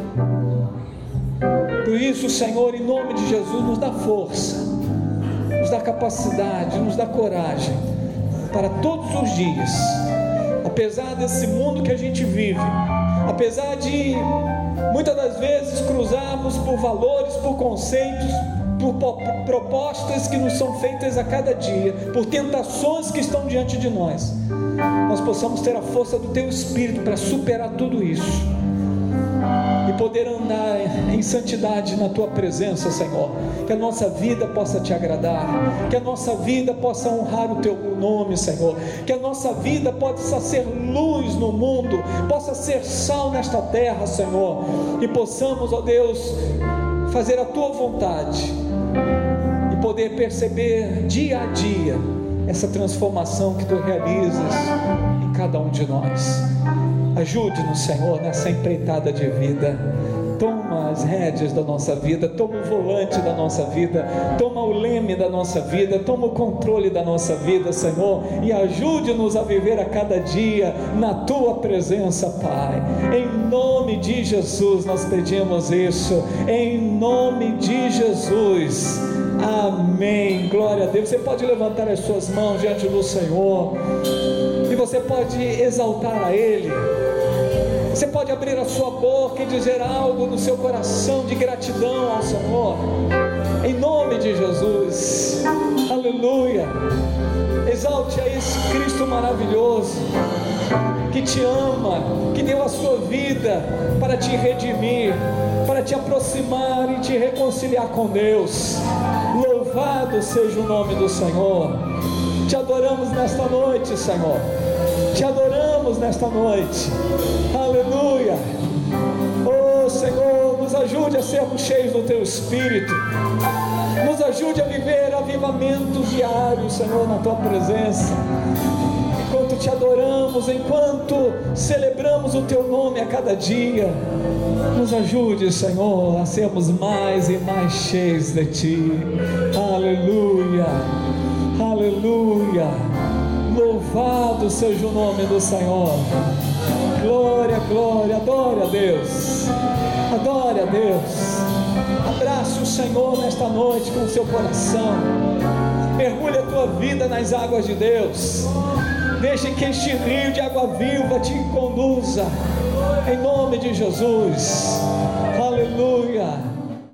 Por isso, Senhor, em nome de Jesus, nos dá força, nos dá capacidade, nos dá coragem, para todos os dias, apesar desse mundo que a gente vive, apesar de muitas das vezes cruzarmos por valores, por conceitos, por propostas que nos são feitas a cada dia, por tentações que estão diante de nós, nós possamos ter a força do Teu Espírito para superar tudo isso e poder andar em santidade na tua presença, Senhor. Que a nossa vida possa te agradar, que a nossa vida possa honrar o teu nome, Senhor, que a nossa vida possa ser luz no mundo, possa ser sal nesta terra, Senhor, e possamos, ó Deus, fazer a tua vontade e poder perceber dia a dia essa transformação que tu realizas em cada um de nós. Ajude-nos, Senhor, nessa empreitada de vida. Toma as rédeas da nossa vida, toma o volante da nossa vida, toma o leme da nossa vida, toma o controle da nossa vida, Senhor, e ajude-nos a viver a cada dia na tua presença, Pai. Em nome de Jesus nós pedimos isso, em nome de Jesus. Amém. Glória a Deus. Você pode levantar as suas mãos diante do Senhor e você pode exaltar a Ele. Você pode abrir a sua boca e dizer algo no seu coração de gratidão ao Senhor, em nome de Jesus. Aleluia. Exalte a esse Cristo maravilhoso, que te ama, que deu a sua vida para te redimir, para te aproximar e te reconciliar com Deus. Louvado seja o nome do Senhor. Te adoramos nesta noite, Senhor. Te adoramos nesta noite. Aleluia. Oh Senhor, nos ajude a sermos cheios do Teu Espírito. Nos ajude a viver avivamentos diários, Senhor, na Tua presença. Enquanto Te adoramos, enquanto celebramos o Teu nome a cada dia, nos ajude, Senhor, a sermos mais e mais cheios de Ti. Aleluia. Aleluia. Louvado seja o nome do Senhor. Glória, glória, adore a Deus. Adore a Deus. Abrace o Senhor nesta noite com o seu coração. Mergulhe a tua vida nas águas de Deus. Deixe que este rio de água viva te conduza. Em nome de Jesus. Aleluia.